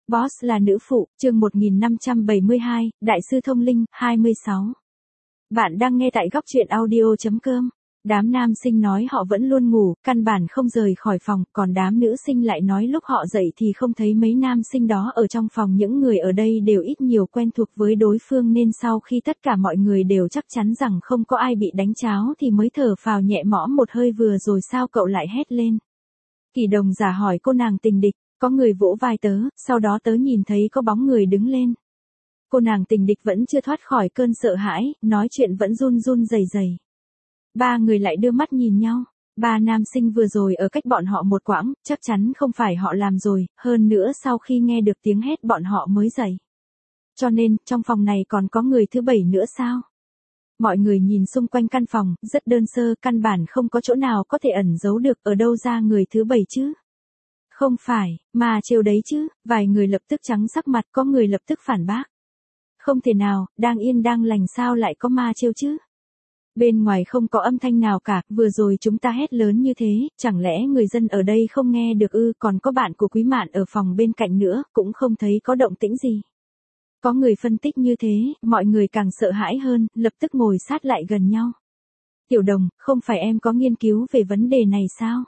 Boss là nữ phụ, chương 1572, Đại sư thông linh, 26. Bạn đang nghe tại góc truyện audio.com. Đám nam sinh nói họ vẫn luôn ngủ, căn bản không rời khỏi phòng, còn đám nữ sinh lại nói lúc họ dậy thì không thấy mấy nam sinh đó ở trong phòng. Những người ở đây đều ít nhiều quen thuộc với đối phương nên sau khi tất cả mọi người đều chắc chắn rằng không có ai bị đánh cháo thì mới thở phào nhẹ mõm một hơi. Vừa rồi sao cậu lại hét lên? Kỳ Đồng giả hỏi cô nàng tình địch. Có người vỗ vai tớ, sau đó tớ nhìn thấy có bóng người đứng lên. Cô nàng tình địch vẫn chưa thoát khỏi cơn sợ hãi, nói chuyện vẫn run run rẩy rẩy. Ba người lại đưa mắt nhìn nhau. Ba nam sinh vừa rồi ở cách bọn họ một quãng, chắc chắn không phải họ làm rồi, hơn nữa sau khi nghe được tiếng hét bọn họ mới dậy. Cho nên, trong phòng này còn có người thứ bảy nữa sao? Mọi người nhìn xung quanh căn phòng, rất đơn sơ, căn bản không có chỗ nào có thể ẩn giấu được, ở đâu ra người thứ bảy chứ? Không phải, mà trêu đấy chứ, vài người lập tức trắng sắc mặt, có người lập tức phản bác. Không thể nào, đang yên đang lành sao lại có ma trêu chứ? Bên ngoài không có âm thanh nào cả, vừa rồi chúng ta hét lớn như thế, chẳng lẽ người dân ở đây không nghe được ư? Còn có bạn của Quý Mạn ở phòng bên cạnh nữa, cũng không thấy có động tĩnh gì. Có người phân tích như thế, mọi người càng sợ hãi hơn, lập tức ngồi sát lại gần nhau. Tiểu Đồng, không phải em có nghiên cứu về vấn đề này sao?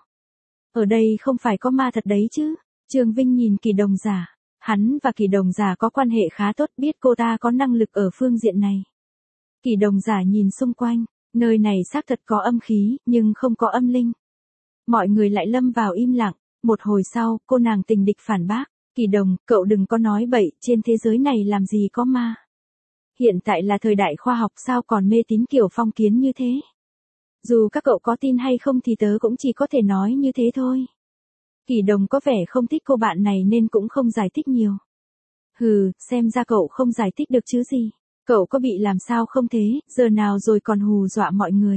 Ở đây không phải có ma thật đấy chứ? Trương Vinh nhìn Kỳ Đồng giả. Hắn và Kỳ Đồng giả có quan hệ khá tốt, biết cô ta có năng lực ở phương diện này. Kỳ Đồng giả nhìn xung quanh, nơi này xác thật có âm khí, nhưng không có âm linh. Mọi người lại lâm vào im lặng, một hồi sau, cô nàng tình địch phản bác. Kỳ Đồng, cậu đừng có nói bậy, trên thế giới này làm gì có ma. Hiện tại là thời đại khoa học sao còn mê tín kiểu phong kiến như thế. Dù các cậu có tin hay không thì tớ cũng chỉ có thể nói như thế thôi. Kỳ Đồng có vẻ không thích cô bạn này nên cũng không giải thích nhiều. Hừ, xem ra cậu không giải thích được chứ gì. Cậu có bị làm sao không thế, giờ nào rồi còn hù dọa mọi người.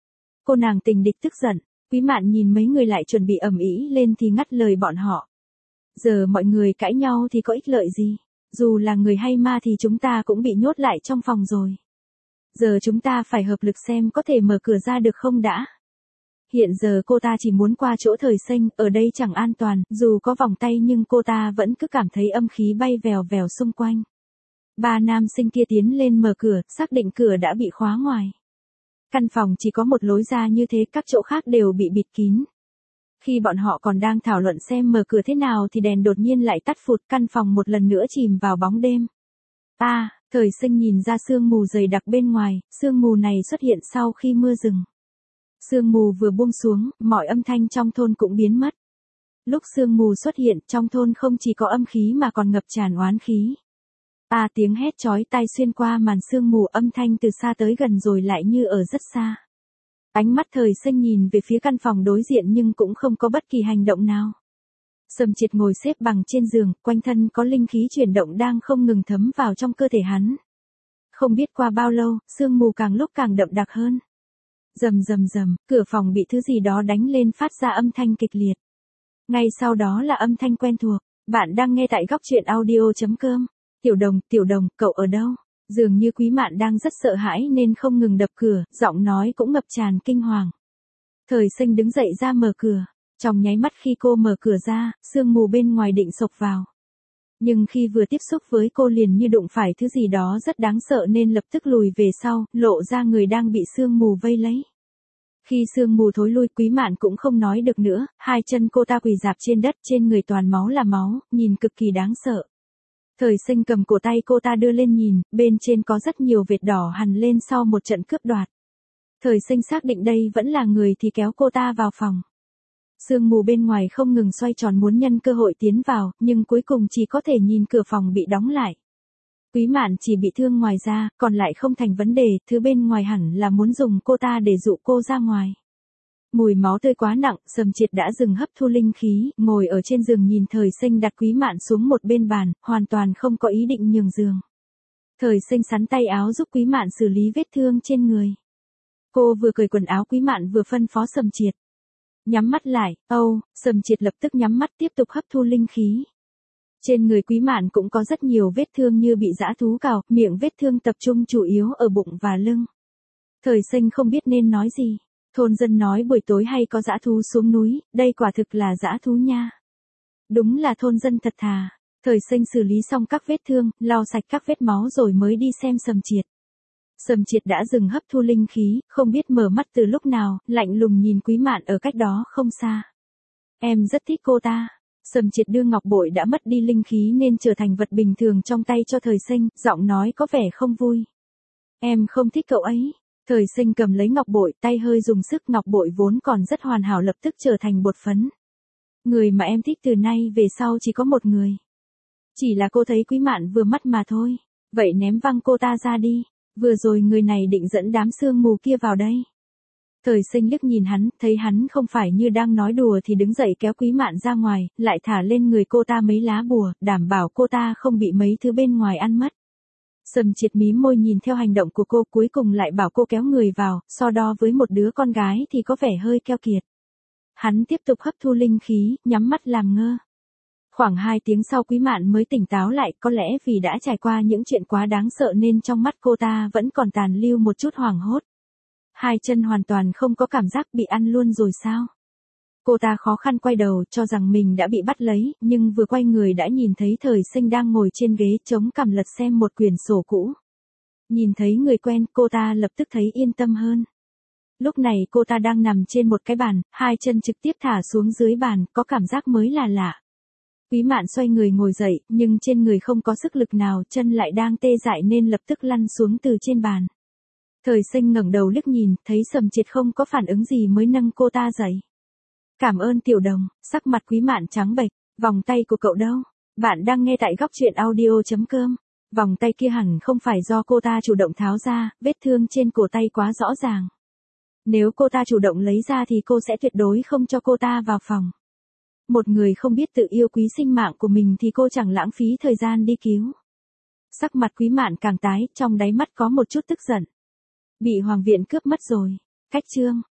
Cô nàng tình địch tức giận, Quý Mạn nhìn mấy người lại chuẩn bị ầm ĩ lên thì ngắt lời bọn họ. Giờ mọi người cãi nhau thì có ích lợi gì, dù là người hay ma thì chúng ta cũng bị nhốt lại trong phòng rồi. Giờ chúng ta phải hợp lực xem có thể mở cửa ra được không đã. Hiện giờ cô ta chỉ muốn qua chỗ Thời Sinh, ở đây chẳng an toàn, dù có vòng tay nhưng cô ta vẫn cứ cảm thấy âm khí bay vèo vèo xung quanh. Ba nam sinh kia tiến lên mở cửa, xác định cửa đã bị khóa ngoài. Căn phòng chỉ có một lối ra như thế, các chỗ khác đều bị bịt kín. Khi bọn họ còn đang thảo luận xem mở cửa thế nào thì đèn đột nhiên lại tắt phụt, căn phòng một lần nữa chìm vào bóng đêm. Thời Sinh nhìn ra sương mù dày đặc bên ngoài, sương mù này xuất hiện sau khi mưa dừng. Sương mù vừa buông xuống, mọi âm thanh trong thôn cũng biến mất. Lúc sương mù xuất hiện, trong thôn không chỉ có âm khí mà còn ngập tràn oán khí. Tiếng hét chói tai xuyên qua màn sương mù, âm thanh từ xa tới gần rồi lại như ở rất xa. Ánh mắt Thời Sinh nhìn về phía căn phòng đối diện nhưng cũng không có bất kỳ hành động nào. Sầm Triệt ngồi xếp bằng trên giường, quanh thân có linh khí chuyển động đang không ngừng thấm vào trong cơ thể hắn. Không biết qua bao lâu, sương mù càng lúc càng đậm đặc hơn. Rầm rầm rầm, cửa phòng bị thứ gì đó đánh lên phát ra âm thanh kịch liệt. Ngay sau đó là âm thanh quen thuộc. Bạn đang nghe tại góc truyện audio.com. Tiểu Đồng, cậu ở đâu? Dường như Quý Mạn đang rất sợ hãi nên không ngừng đập cửa, giọng nói cũng ngập tràn kinh hoàng. Thời Sinh đứng dậy ra mở cửa. Trong nháy mắt khi cô mở cửa ra, sương mù bên ngoài định xộc vào. Nhưng khi vừa tiếp xúc với cô liền như đụng phải thứ gì đó rất đáng sợ nên lập tức lùi về sau, lộ ra người đang bị sương mù vây lấy. Khi sương mù thối lui, Quý Mạn cũng không nói được nữa, hai chân cô ta quỳ rạp trên đất, trên người toàn máu là máu, nhìn cực kỳ đáng sợ. Thời Sinh cầm cổ tay cô ta đưa lên nhìn, bên trên có rất nhiều vệt đỏ hằn lên sau một trận cướp đoạt. Thời Sinh xác định đây vẫn là người thì kéo cô ta vào phòng. Sương mù bên ngoài không ngừng xoay tròn muốn nhân cơ hội tiến vào, nhưng cuối cùng chỉ có thể nhìn cửa phòng bị đóng lại. Quý Mạn chỉ bị thương ngoài da, còn lại không thành vấn đề, thứ bên ngoài hẳn là muốn dùng cô ta để dụ cô ra ngoài. Mùi máu tươi quá nặng, Sầm Triệt đã dừng hấp thu linh khí, ngồi ở trên giường nhìn Thời Sinh đặt Quý Mạn xuống một bên bàn, hoàn toàn không có ý định nhường giường. Thời Sinh sắn tay áo giúp Quý Mạn xử lý vết thương trên người. Cô vừa cởi quần áo Quý Mạn vừa phân phó Sầm Triệt. Nhắm mắt lại, Sầm Triệt lập tức nhắm mắt tiếp tục hấp thu linh khí. Trên người Quý Mạn cũng có rất nhiều vết thương như bị dã thú cào, miệng vết thương tập trung chủ yếu ở bụng và lưng. Thời Sinh không biết nên nói gì. Thôn dân nói buổi tối hay có dã thú xuống núi, đây quả thực là dã thú nha. Đúng là thôn dân thật thà. Thời Sinh xử lý xong các vết thương, lau sạch các vết máu rồi mới đi xem Sầm Triệt. Sầm Triệt đã dừng hấp thu linh khí, không biết mở mắt từ lúc nào, lạnh lùng nhìn Quý Mạn ở cách đó không xa. Em rất thích cô ta. Sầm Triệt đưa ngọc bội đã mất đi linh khí nên trở thành vật bình thường trong tay cho Thời Sinh, giọng nói có vẻ không vui. Em không thích cậu ấy. Thời Sinh cầm lấy ngọc bội, tay hơi dùng sức, ngọc bội vốn còn rất hoàn hảo lập tức trở thành bột phấn. Người mà em thích từ nay về sau chỉ có một người. Chỉ là cô thấy Quý Mạn vừa mắt mà thôi. Vậy ném văng cô ta ra đi. Vừa rồi người này định dẫn đám sương mù kia vào đây. Thời Sinh liếc nhìn hắn, thấy hắn không phải như đang nói đùa thì đứng dậy kéo Quý Mạn ra ngoài, lại thả lên người cô ta mấy lá bùa, đảm bảo cô ta không bị mấy thứ bên ngoài ăn mất. Sầm Triệt mím môi nhìn theo hành động của cô, cuối cùng lại bảo cô kéo người vào, so đo với một đứa con gái thì có vẻ hơi keo kiệt. Hắn tiếp tục hấp thu linh khí, nhắm mắt làm ngơ. Khoảng 2 tiếng sau Quý Mạn mới tỉnh táo lại, có lẽ vì đã trải qua những chuyện quá đáng sợ nên trong mắt cô ta vẫn còn tàn lưu một chút hoảng hốt. Hai chân hoàn toàn không có cảm giác bị ăn luôn rồi sao? Cô ta khó khăn quay đầu cho rằng mình đã bị bắt lấy, nhưng vừa quay người đã nhìn thấy Thời Sinh đang ngồi trên ghế chống cằm lật xem một quyển sổ cũ. Nhìn thấy người quen, cô ta lập tức thấy yên tâm hơn. Lúc này cô ta đang nằm trên một cái bàn, hai chân trực tiếp thả xuống dưới bàn, có cảm giác mới là lạ. Quý Mạn xoay người ngồi dậy, nhưng trên người không có sức lực nào, chân lại đang tê dại nên lập tức lăn xuống từ trên bàn. Thời Sinh ngẩng đầu liếc nhìn, thấy Sầm Triệt không có phản ứng gì mới nâng cô ta dậy. Cảm ơn Tiểu Đồng. Sắc mặt Quý Mạn trắng bệch. Vòng tay của cậu đâu? Bạn đang nghe tại goctruyện.audio.com. Vòng tay kia hẳn không phải do cô ta chủ động tháo ra, vết thương trên cổ tay quá rõ ràng. Nếu cô ta chủ động lấy ra thì cô sẽ tuyệt đối không cho cô ta vào phòng. Một người không biết tự yêu quý sinh mạng của mình thì cô chẳng lãng phí thời gian đi cứu. Sắc mặt Quý Mạn càng tái, trong đáy mắt có một chút tức giận. Bị Hoàng viện cướp mất rồi. Cách chương.